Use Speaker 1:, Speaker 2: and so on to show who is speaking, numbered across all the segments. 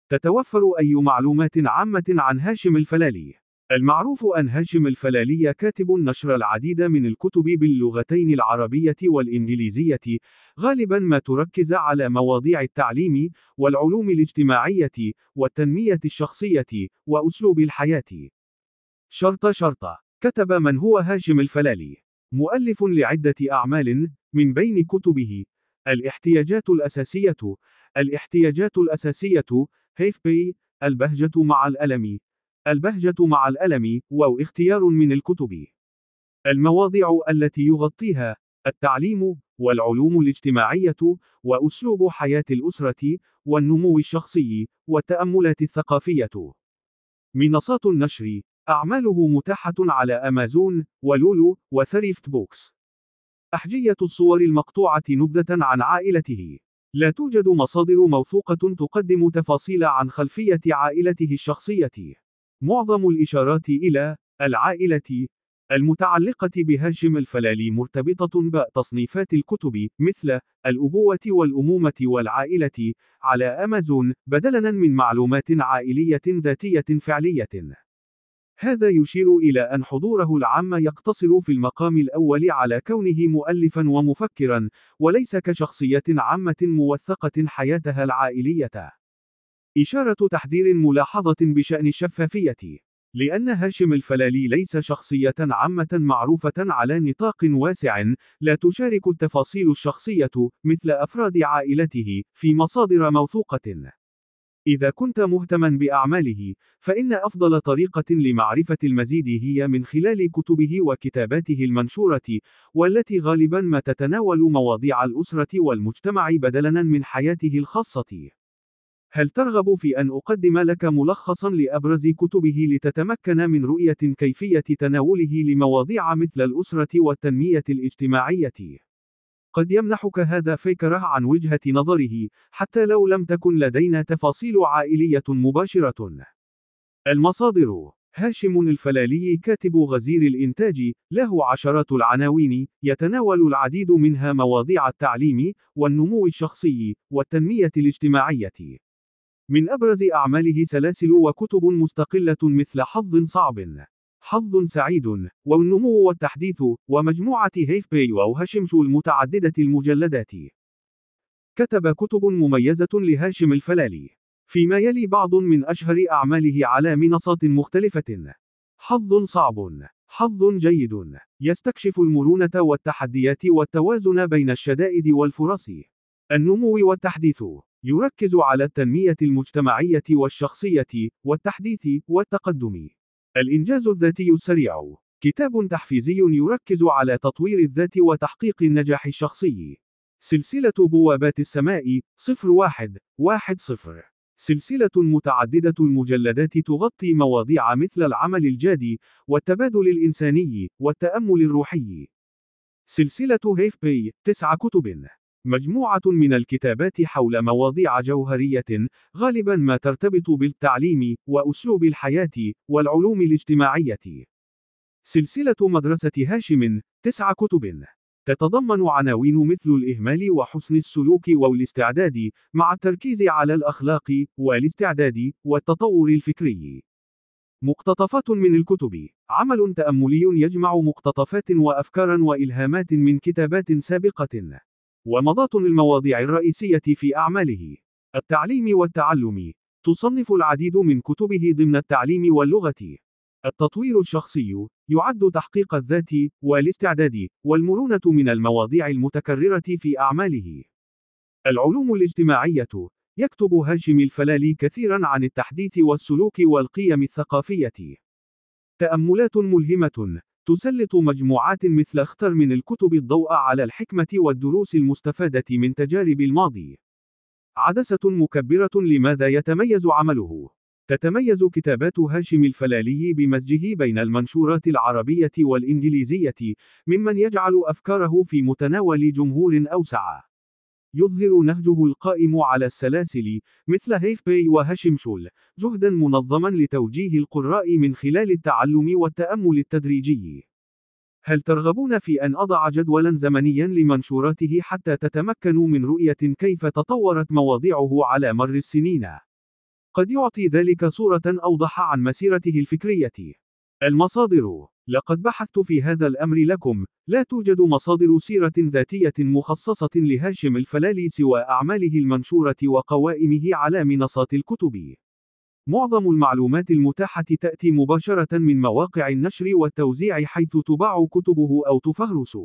Speaker 1: تتوفر أي معلومات عامة عن هاشم الفلالي. المعروف أن هاشم الفلالي كاتب نشر العديد من الكتب باللغتين العربية والإنجليزية، غالبا ما تركز على مواضيع التعليم والعلوم الاجتماعية والتنمية الشخصية وأسلوب الحياة. شرطة. كتب من هو هاشم الفلالي؟ مؤلف لعدة أعمال، من بين كتبه: الاحتياجات الأساسية، الاحتياجات الأساسية، هيفبي، البهجة مع الألم، البهجة مع الألم، واختيار من الكتب. المواضيع التي يغطيها: التعليم، والعلوم الاجتماعية، وأسلوب حياة الأسرة، والنمو الشخصي، والتأملات الثقافية. منصات النشر: أعماله متاحة على أمازون، ولولو، وثريفت بوكس. أحجية الصور المقطوعة نبذة عن عائلته. لا توجد مصادر موثوقة تقدم تفاصيل عن خلفية عائلته الشخصية. معظم الإشارات إلى العائلة المتعلقة بهاشم الفلالي مرتبطة بتصنيفات الكتب، مثل الأبوة والأمومة والعائلة، على أمازون، بدلاً من معلومات عائلية ذاتية فعلية. هذا يشير إلى أن حضوره العام يقتصر في المقام الأول على كونه مؤلفاً ومفكراً، وليس كشخصية عامة موثقة حياتها العائلية. إشارة تحذير ملاحظة بشأن الشفافية. لأن هاشم الفلالي ليس شخصية عامة معروفة على نطاق واسع، لا تشارك التفاصيل الشخصية، مثل أفراد عائلته، في مصادر موثوقة. إذا كنت مهتما بأعماله، فإن أفضل طريقة لمعرفة المزيد هي من خلال كتبه وكتاباته المنشورة، والتي غالبا ما تتناول مواضيع الأسرة والمجتمع بدلاً من حياته الخاصة. هل ترغب في أن أقدم لك ملخصاً لأبرز كتبه لتتمكن من رؤية كيفية تناوله لمواضيع مثل الأسرة والتنمية الاجتماعية؟ قد يمنحك هذا فكرة عن وجهة نظره، حتى لو لم تكن لدينا تفاصيل عائلية مباشرة. المصادر: هاشم الفلالي كاتب غزير الإنتاج، له عشرات العناوين، يتناول العديد منها مواضيع التعليم، والنمو الشخصي، والتنمية الاجتماعية. من أبرز أعماله سلاسل وكتب مستقلة مثل حظ صعب، حظ سعيد، والنمو والتحديث، ومجموعة هيفبي وهاشمشو المتعددة المجلدات. كتب كتب مميزة لهاشم الفلالي، فيما يلي بعض من أشهر أعماله على منصات مختلفة: حظ صعب، حظ جيد، يستكشف المرونة والتحديات والتوازن بين الشدائد والفرص. النمو والتحديث، يركز على التنمية المجتمعية والشخصية، والتحديث والتقدم. الإنجاز الذاتي السريع، كتاب تحفيزي يركز على تطوير الذات وتحقيق النجاح الشخصي. سلسلة بوابات السماء 0110، سلسلة متعددة المجلدات تغطي مواضيع مثل العمل الجاد، والتبادل الإنساني، والتأمل الروحي. سلسلة هيفبي 9 كتب، مجموعة من الكتابات حول مواضيع جوهرية، غالبا ما ترتبط بالتعليم، وأسلوب الحياة، والعلوم الاجتماعية. سلسلة مدرسة هاشم 9 كتب، تتضمن عناوين مثل الإهمال وحسن السلوك والاستعداد، مع التركيز على الأخلاق، والاستعداد، والتطور الفكري. مقتطفات من الكتب، عمل تأملي يجمع مقتطفات وأفكارا وإلهامات من كتابات سابقة. ومضات المواضيع الرئيسية في أعماله: التعليم والتعلم، تصنف العديد من كتبه ضمن التعليم واللغة. التطوير الشخصي، يعد تحقيق الذات، والاستعداد، والمرونة من المواضيع المتكررة في أعماله. العلوم الاجتماعية، يكتب هاشم الفلالي كثيرا عن التحديث والسلوك والقيم الثقافية. تأملات ملهمة، تسلط مجموعات مثل اختر من الكتب الضوء على الحكمة والدروس المستفادة من تجارب الماضي. عدسة مكبرة، لماذا يتميز عمله؟ تتميز كتابات هاشم الفلالي بمزجه بين المنشورات العربية والإنجليزية، ممن يجعل أفكاره في متناول جمهور أوسع. يظهر نهجه القائم على السلاسل، مثل هيفبي وهاشمشول، جهدا منظما لتوجيه القراء من خلال التعلم والتأمل التدريجي. هل ترغبون في أن أضع جدولا زمنيا لمنشوراته حتى تتمكنوا من رؤية كيف تطورت مواضيعه على مر السنين؟ قد يعطي ذلك صورة أوضح عن مسيرته الفكرية. المصادر. لقد بحثت في هذا الأمر لكم. لا توجد مصادر سيرة ذاتية مخصصة لهاشم الفلالي سوى أعماله المنشورة وقوائمه على منصات الكتب. معظم المعلومات المتاحة تأتي مباشرة من مواقع النشر والتوزيع حيث تباع كتبه أو تفهرس.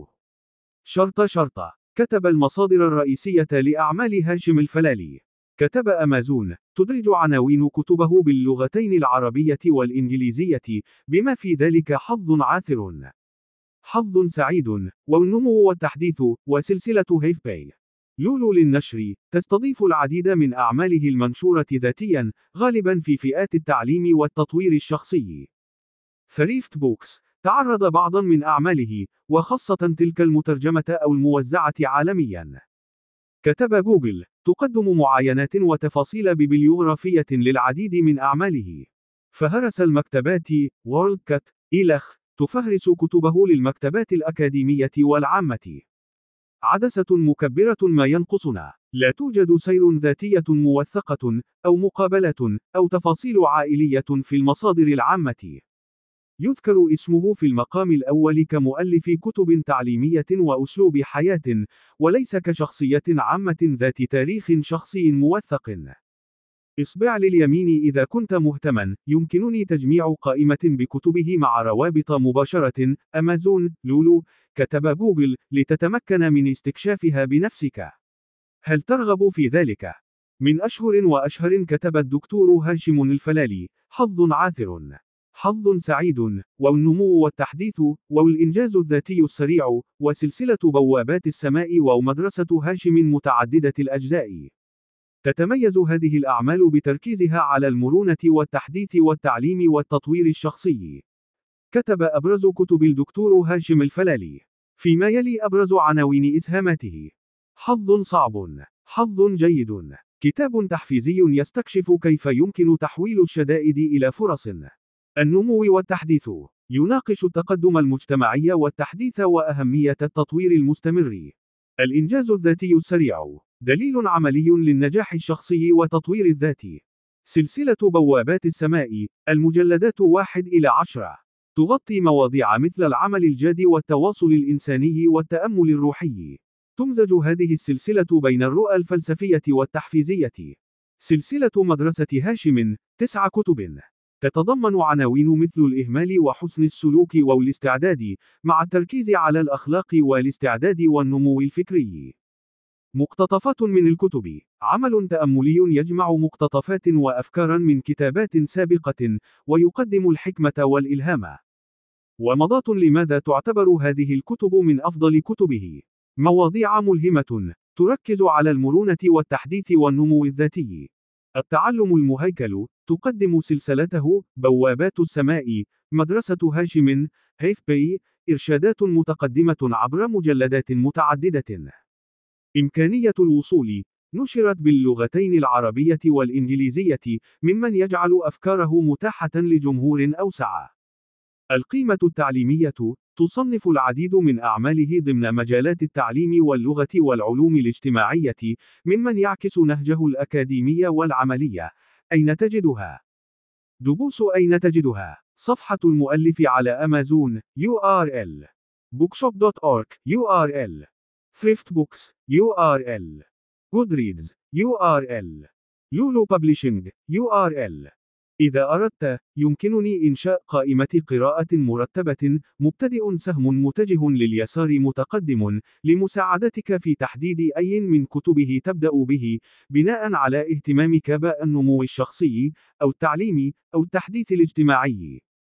Speaker 1: شرطة. كتب المصادر الرئيسية لأعمال هاشم الفلالي. كتب أمازون تدرج عناوين كتبه باللغتين العربية والإنجليزية، بما في ذلك حظ عاثر، حظ سعيد، والنمو والتحديث، وسلسلة هيف باي. لولو للنشر تستضيف العديد من أعماله المنشورة ذاتيا، غالبا في فئات التعليم والتطوير الشخصي. ثريفت بوكس تعرض بعضا من أعماله، وخاصة تلك المترجمة أو الموزعة عالميا. كتب جوجل تقدم معاينات وتفاصيل ببليوغرافية للعديد من أعماله. فهرس المكتبات وورلد كات إلخ تفهرس كتبه للمكتبات الأكاديمية والعامة. عدسة مكبرة ما ينقصنا. لا توجد سير ذاتية موثقة، أو مقابلة، أو تفاصيل عائلية في المصادر العامة. يذكر اسمه في المقام الأول كمؤلف كتب تعليمية وأسلوب حياة، وليس كشخصية عامة ذات تاريخ شخصي موثق. اصبع لليمين إذا كنت مهتما. يمكنني تجميع قائمة بكتبه مع روابط مباشرة. أمازون، لولو. كتب جوجل لتتمكن من استكشافها بنفسك. هل ترغب في ذلك؟ من أشهر وأشهر كتب الدكتور هاشم الفلالي: حظ عاثر، حظ سعيد، والنمو والتحديث، والإنجاز الذاتي السريع، وسلسلة بوابات السماء، ومدرسة هاشم متعددة الأجزاء. تتميز هذه الأعمال بتركيزها على المرونة والتحديث والتعليم والتطوير الشخصي. كتب أبرز كتب الدكتور هاشم الفلالي. فيما يلي أبرز عناوين إسهاماته: حظ صعب، حظ جيد، كتاب تحفيزي يستكشف كيف يمكن تحويل الشدائد إلى فرص. النمو والتحديث يناقش التقدم المجتمعي والتحديث وأهمية التطوير المستمر. الإنجاز الذاتي السريع دليل عملي للنجاح الشخصي وتطوير الذات. سلسلة بوابات السماء، المجلدات 1-10، تغطي مواضيع مثل العمل الجاد والتواصل الإنساني والتأمل الروحي. تمزج هذه السلسلة بين الرؤى الفلسفية والتحفيزية. سلسلة مدرسة هاشم، 9 كتب. تتضمن عناوين مثل الإهمال وحسن السلوك والاستعداد، مع التركيز على الأخلاق والاستعداد والنمو الفكري. مقتطفات من الكتب. عمل تأملي يجمع مقتطفات وأفكارا من كتابات سابقة، ويقدم الحكمة والإلهام. ومضات لماذا تعتبر هذه الكتب من أفضل كتبه. مواضيع ملهمة، تركز على المرونة والتحديث والنمو الذاتي. التعلم المهيكل، تقدم سلسلته بوابات السماء، مدرسة هاشم، هيف باي، إرشادات متقدمة عبر مجلدات متعددة. إمكانية الوصول، نشرت باللغتين العربية والإنجليزية، ممن يجعل أفكاره متاحة لجمهور أوسع. القيمة التعليمية، تصنف العديد من أعماله ضمن مجالات التعليم واللغة والعلوم الاجتماعية، ممن يعكس نهجه الأكاديمي والعملي. أين تجدها؟ دبوس أين تجدها؟ صفحة المؤلف على أمازون URL bookshop.org URL Thrift Books URL Goodreads URL لولو Publishing URL. إذا أردت، يمكنني إنشاء قائمة قراءة مرتبة. مبتدئ سهم متجه لليسار متقدم، لمساعدتك في تحديد أي من كتبه تبدأ به، بناء على اهتمامك بالنمو الشخصي، أو التعليم، أو التحديث الاجتماعي.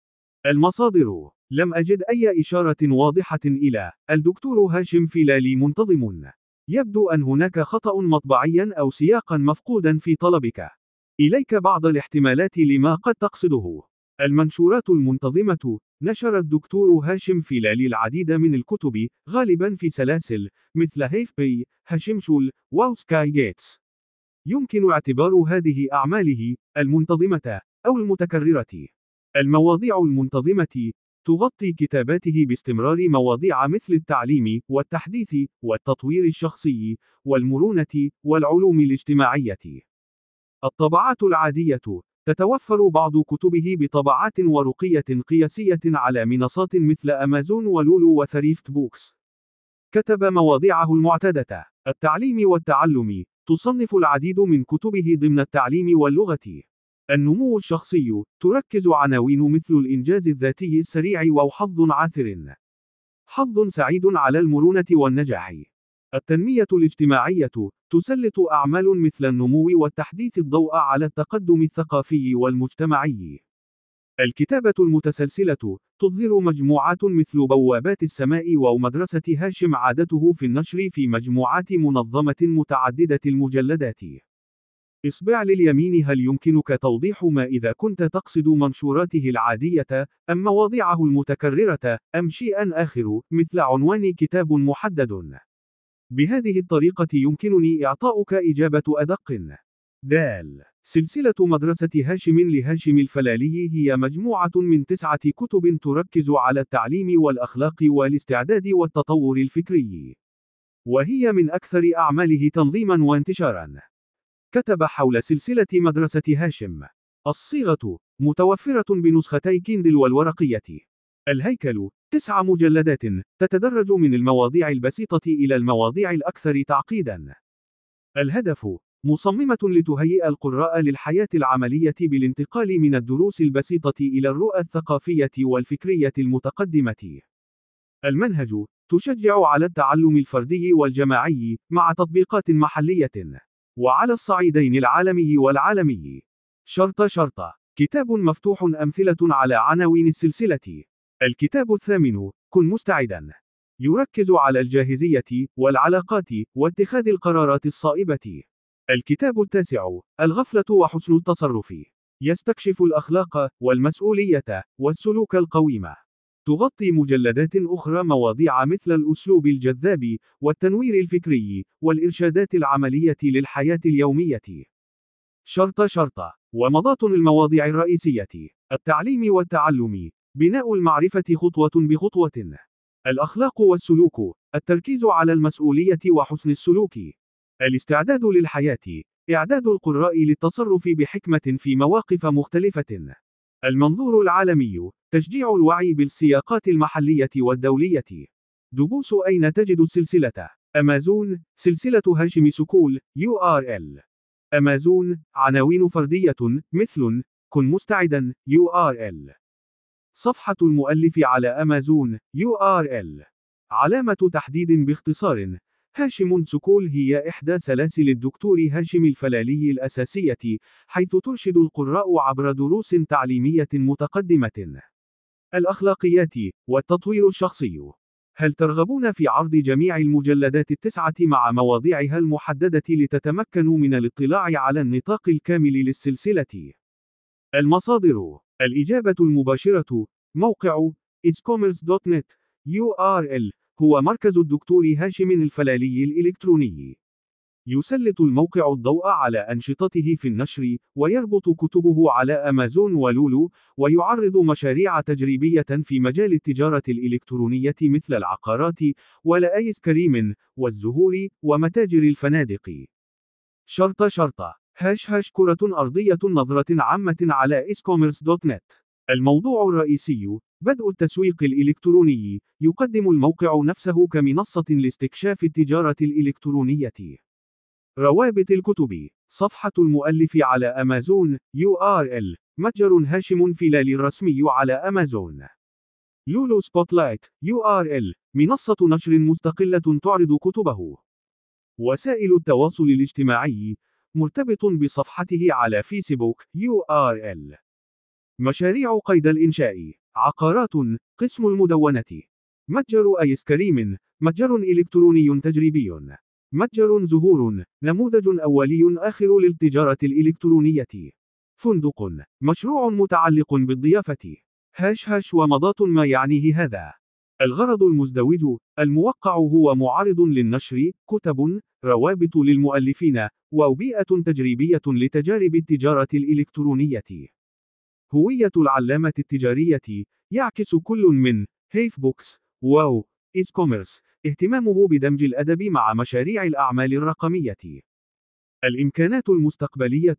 Speaker 1: المصادر. لم أجد أي إشارة واضحة إلى الدكتور هاشم فلالي منتظم. يبدو أن هناك خطأ مطبعيا أو سياقا مفقودا في طلبك. إليك بعض الاحتمالات لما قد تقصده. المنشورات المنتظمة. نشر الدكتور هاشم فلالي العديد من الكتب، غالبا في سلاسل، مثل هيف باي، هاشمشول، وسكاي جيتس. يمكن اعتبار هذه أعماله المنتظمة أو المتكررة. المواضيع المنتظمة تغطي كتاباته باستمرار مواضيع مثل التعليم والتحديث والتطوير الشخصي والمرونة والعلوم الاجتماعية. الطبعات العادية. تتوفر بعض كتبه بطبعات ورقية قياسية على منصات مثل أمازون ولولو وثريفت بوكس. كتب مواضيعه المعتادة: التعليم والتعلم. تصنف العديد من كتبه ضمن التعليم واللغة. النمو الشخصي. تركز عناوين مثل الإنجاز الذاتي السريع وحظ عاثر. حظ سعيد على المرونة والنجاح. التنمية الاجتماعية. تسلط أعمال مثل النمو والتحديث الضوء على التقدم الثقافي والمجتمعي. الكتابة المتسلسلة. تظهر مجموعات مثل بوابات السماء ومدرسة هاشم عادته في النشر في مجموعات منظمة متعددة المجلدات. اصبع لليمين. هل يمكنك توضيح ما إذا كنت تقصد منشوراته العادية، أم مواضيعه المتكررة، أم شيئا آخر، مثل عنوان كتاب محدد؟ بهذه الطريقة يمكنني إعطاؤك إجابة أدق. د. سلسلة مدرسة هاشم لهاشم الفلالي هي مجموعة من 9 كتب تركز على التعليم والأخلاق والاستعداد والتطور الفكري. وهي من أكثر أعماله تنظيما وانتشارا. كتب حول سلسلة مدرسة هاشم. الصيغة. متوفرة بنسختي كيندل والورقية. الهيكل. 9 مجلدات، تتدرج من المواضيع البسيطة إلى المواضيع الأكثر تعقيدا. الهدف. مصممة لتهيئ القراء للحياة العملية بالانتقال من الدروس البسيطة إلى الرؤى الثقافية والفكرية المتقدمة. المنهج. تشجع على التعلم الفردي والجماعي، مع تطبيقات محلية. وعلى الصعيدين العالمي والعالمي. شرطة. كتاب مفتوح. أمثلة على عناوين السلسلة. الكتاب الثامن. كن مستعدا. يركز على الجاهزية، والعلاقات، واتخاذ القرارات الصائبة. الكتاب التاسع. الغفلة وحسن التصرف. يستكشف الأخلاق، والمسؤولية، والسلوك القويم. تغطي مجلدات أخرى مواضيع مثل الأسلوب الجذاب، والتنوير الفكري، والإرشادات العملية للحياة اليومية. شرطة. ومضات المواضيع الرئيسية. التعليم والتعلم. بناء المعرفة خطوة بخطوة. الأخلاق والسلوك. التركيز على المسؤولية وحسن السلوك. الاستعداد للحياة. إعداد القراء للتصرف بحكمة في مواقف مختلفة. المنظور العالمي. تشجيع الوعي بالسياقات المحلية والدولية. دبوس. أين تجد السلسلة؟ أمازون. سلسلة هاشم سكول URL. أمازون. عناوين فردية، مثل: كن مستعدا URL. صفحة المؤلف على أمازون URL. علامة تحديد باختصار. هاشم سكول هي إحدى سلاسل الدكتور هاشم الفلالي الأساسية، حيث ترشد القراء عبر دروس تعليمية متقدمة. الأخلاقيات، والتطوير الشخصي. هل ترغبون في عرض جميع المجلدات ال9 مع مواضيعها المحددة لتتمكنوا من الاطلاع على النطاق الكامل للسلسلة؟ المصادر. الإجابة المباشرة. موقع iscommerce.net URL. هو مركز الدكتور هاشم الفلالي الإلكتروني. يسلط الموقع الضوء على أنشطته في النشر، ويربط كتبه على أمازون ولولو، ويعرض مشاريع تجريبية في مجال التجارة الإلكترونية مثل العقارات، والآيس كريم، والزهور، ومتاجر الفنادق. شرطة. # كرة أرضية نظرة عامة على iscommerce.net. الموضوع الرئيسي. بدء التسويق الإلكتروني. يقدم الموقع نفسه كمنصة لاستكشاف التجارة الإلكترونية. روابط الكتب. صفحة المؤلف على أمازون URL. متجر هاشم فلالي الرسمي على أمازون. لولو سبوتلايت URL. منصة نشر مستقلة تعرض كتبه. وسائل التواصل الاجتماعي. مرتبط بصفحته على فيسبوك URL. مشاريع قيد الإنشاء. عقارات. قسم المدونة. متجر آيس كريم. متجر إلكتروني تجريبي. متجر زهور. نموذج أولي آخر للتجارة الإلكترونية. فندق. مشروع متعلق بالضيافة. # ومضات ما يعنيه هذا. الغرض المزدوج. الموقع هو معرض للنشر، كتب، روابط للمؤلفين، وبيئة تجريبية لتجارب التجارة الإلكترونية. هوية العلامة التجارية. يعكس كل من هيفبوكس، واو، إيسكوميرس اهتمامه بدمج الأدب مع مشاريع الأعمال الرقمية. الإمكانات المستقبلية.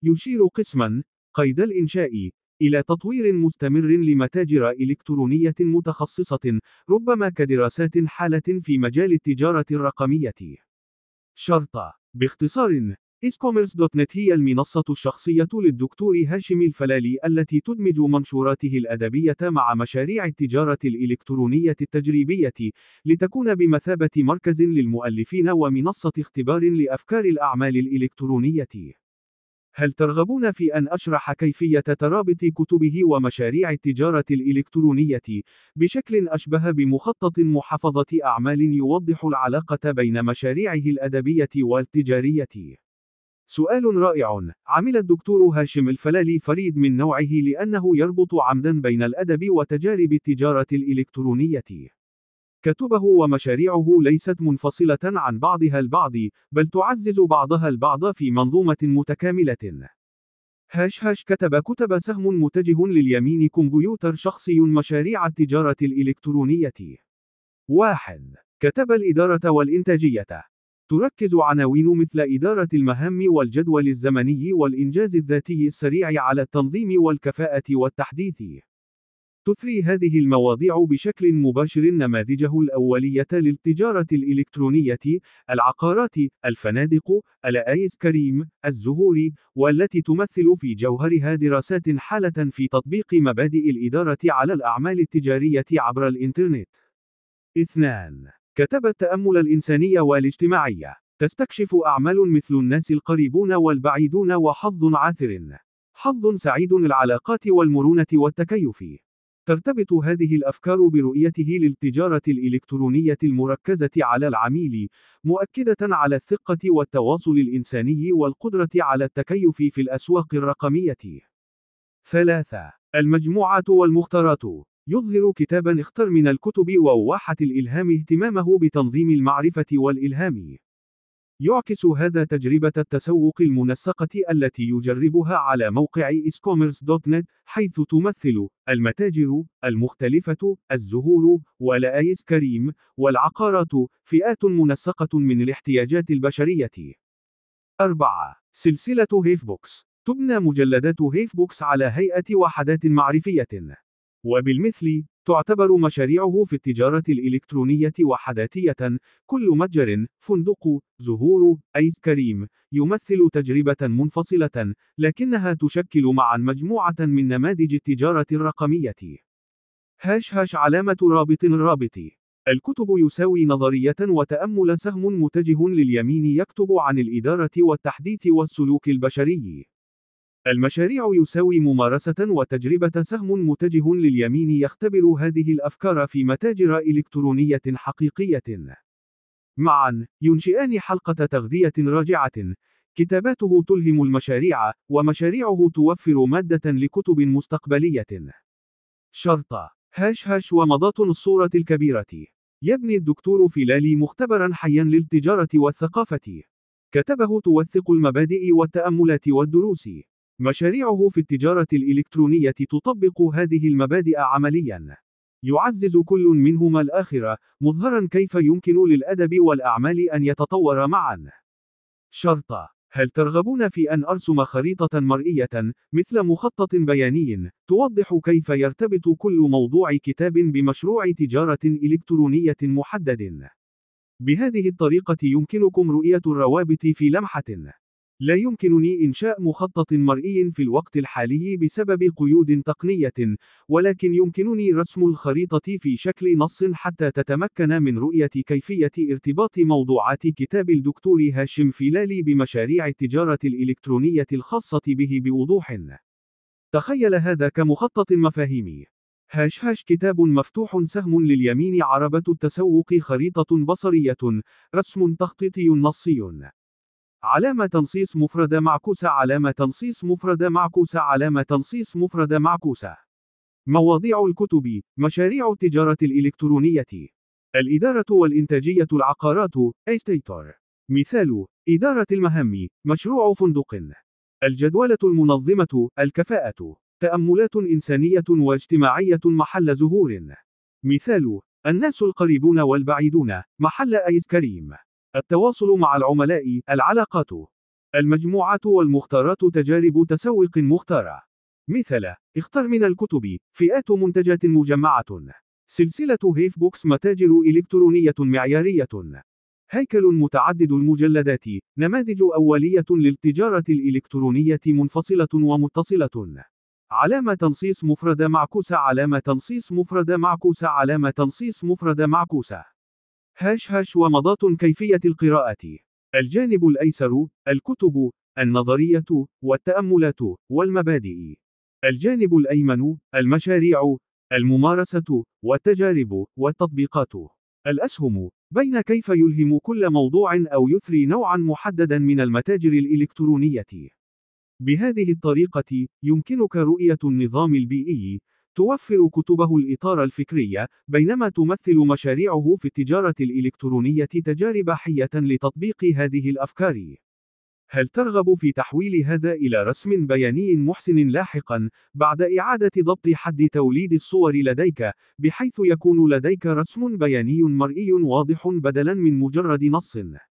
Speaker 1: يشير قسما قيد الإنشاء إلى تطوير مستمر لمتاجر إلكترونية متخصصة، ربما كدراسات حالة في مجال التجارة الرقمية. شرطة. باختصار، iscommerce.net هي المنصة الشخصية للدكتور هاشم الفلالي التي تدمج منشوراته الأدبية مع مشاريع التجارة الإلكترونية التجريبية، لتكون بمثابة مركز للمؤلفين ومنصة اختبار لأفكار الأعمال الإلكترونية. هل ترغبون في أن أشرح كيفية ترابط كتبه ومشاريع التجارة الإلكترونية بشكل أشبه بمخطط محفظة أعمال يوضح العلاقة بين مشاريعه الأدبية والتجارية؟ سؤال رائع. عمل الدكتور هاشم الفلالي فريد من نوعه لأنه يربط عمدا بين الأدب وتجارب التجارة الإلكترونية. كتبه ومشاريعه ليست منفصلة عن بعضها البعض، بل تعزز بعضها البعض في منظومة متكاملة. كتب سهم متجه لليمين كمبيوتر شخصي مشاريع التجارة الإلكترونية. 1. كتب الإدارة والإنتاجية. تركز عناوين مثل إدارة المهام والجدول الزمني والإنجاز الذاتي السريع على التنظيم والكفاءة والتحديث. تثري هذه المواضيع بشكل مباشر نماذجه الأولية للتجارة الإلكترونية، العقارات، الفنادق، الآيس كريم، الزهور، والتي تمثل في جوهرها دراسات حالة في تطبيق مبادئ الإدارة على الأعمال التجارية عبر الإنترنت. 2. كتب التأمل الإنساني والاجتماعي. تستكشف أعمال مثل الناس القريبون والبعيدون وحظ عاثر، حظ سعيد، العلاقات والمرونة والتكيف. ترتبط هذه الأفكار برؤيته للتجارة الإلكترونية المركزة على العميل، مؤكدة على الثقة والتواصل الإنساني والقدرة على التكيف في الأسواق الرقمية. 3. المجموعات والمختارات. يظهر كتابا اختر من الكتب وواحة الإلهام اهتمامه بتنظيم المعرفة والإلهام. يعكس هذا تجربة التسوق المنسقة التي يجربها على موقع iscommerce.net، حيث تمثل المتاجر المختلفة، الزهور، والآيس كريم، والعقارات، فئات منسقة من الاحتياجات البشرية. 4. سلسلة هيفبوكس. تبنى مجلدات هيفبوكس على هيئة وحدات معرفية، وبالمثل تعتبر مشاريعه في التجارة الإلكترونية وحداتية. كل متجر، فندق، زهور، آيس كريم، يمثل تجربة منفصلة، لكنها تشكل معا مجموعة من نماذج التجارة الرقمية. علامة رابط. الكتب يساوي نظرية وتأمل سهم متجه لليمين يكتب عن الإدارة والتحديث والسلوك البشري. المشاريع يساوي ممارسة وتجربة سهم متجه لليمين يختبر هذه الأفكار في متاجر إلكترونية حقيقية. معا ينشئان حلقة تغذية راجعة. كتاباته تلهم المشاريع، ومشاريعه توفر مادة لكتب مستقبلية. شرطة. ومضات الصورة الكبيرة. يبني الدكتور فلالي مختبرا حيا للتجارة والثقافة. كتبه توثق المبادئ والتأملات والدروس. مشاريعه في التجارة الإلكترونية تطبق هذه المبادئ عمليا. يعزز كل منهما الآخر، مظهرا كيف يمكن للأدب والأعمال أن يتطور معا. شرطة. هل ترغبون في أن أرسم خريطة مرئية، مثل مخطط بياني، توضح كيف يرتبط كل موضوع كتاب بمشروع تجارة إلكترونية محدد؟ بهذه الطريقة يمكنكم رؤية الروابط في لمحة. لا يمكنني إنشاء مخطط مرئي في الوقت الحالي بسبب قيود تقنية، ولكن يمكنني رسم الخريطة في شكل نص حتى تتمكن من رؤية كيفية ارتباط موضوعات كتاب الدكتور هاشم فلالي بمشاريع التجارة الإلكترونية الخاصة به بوضوح. تخيل هذا كمخطط مفاهيمي. كتاب مفتوح سهم لليمين عربة التسوق خريطة بصرية رسم تخطيطي نصي علامة تنصيص مفردة معكوسة علامة تنصيص مفردة معكوسة علامة تنصيص مفردة معكوسة. مواضيع الكتب: مشاريع التجارة الإلكترونية، الإدارة والإنتاجية، العقارات استيتور. مثال: إدارة المهام، مشروع فندق. الجدولة المنظمة، الكفاءة. تأملات إنسانية واجتماعية، محل زهور. مثال: الناس القريبون والبعيدون، محل آيس كريم. التواصل مع العملاء، العلاقات. المجموعات والمختارات تجارب تسوق مختارة. مثل: اختر من الكتب، فئات منتجات مجمعة. سلسلة هيف بوكس متاجر إلكترونية معيارية. هيكل متعدد المجلدات، نماذج أولية للتجارة الإلكترونية منفصلة ومتصلة. علامة تنصيص مفردة معكوسة، علامة تنصيص مفردة معكوسة، علامة تنصيص مفردة معكوسة. هاش ومضات كيفية القراءة. الجانب الأيسر: الكتب، النظرية، والتأملات، والمبادئ. الجانب الأيمن: المشاريع، الممارسة، والتجارب، والتطبيقات. الأسهم: بين كيف يلهم كل موضوع أو يثري نوعًا محددًا من المتاجر الإلكترونية. بهذه الطريقة، يمكنك رؤية النظام البيئي، توفر كتبه الإطار الفكري، بينما تمثل مشاريعه في التجارة الإلكترونية تجارب حية لتطبيق هذه الأفكار. هل ترغب في تحويل هذا إلى رسم بياني محسن لاحقًا، بعد إعادة ضبط حد توليد الصور لديك، بحيث يكون لديك رسم بياني مرئي واضح بدلاً من مجرد نص؟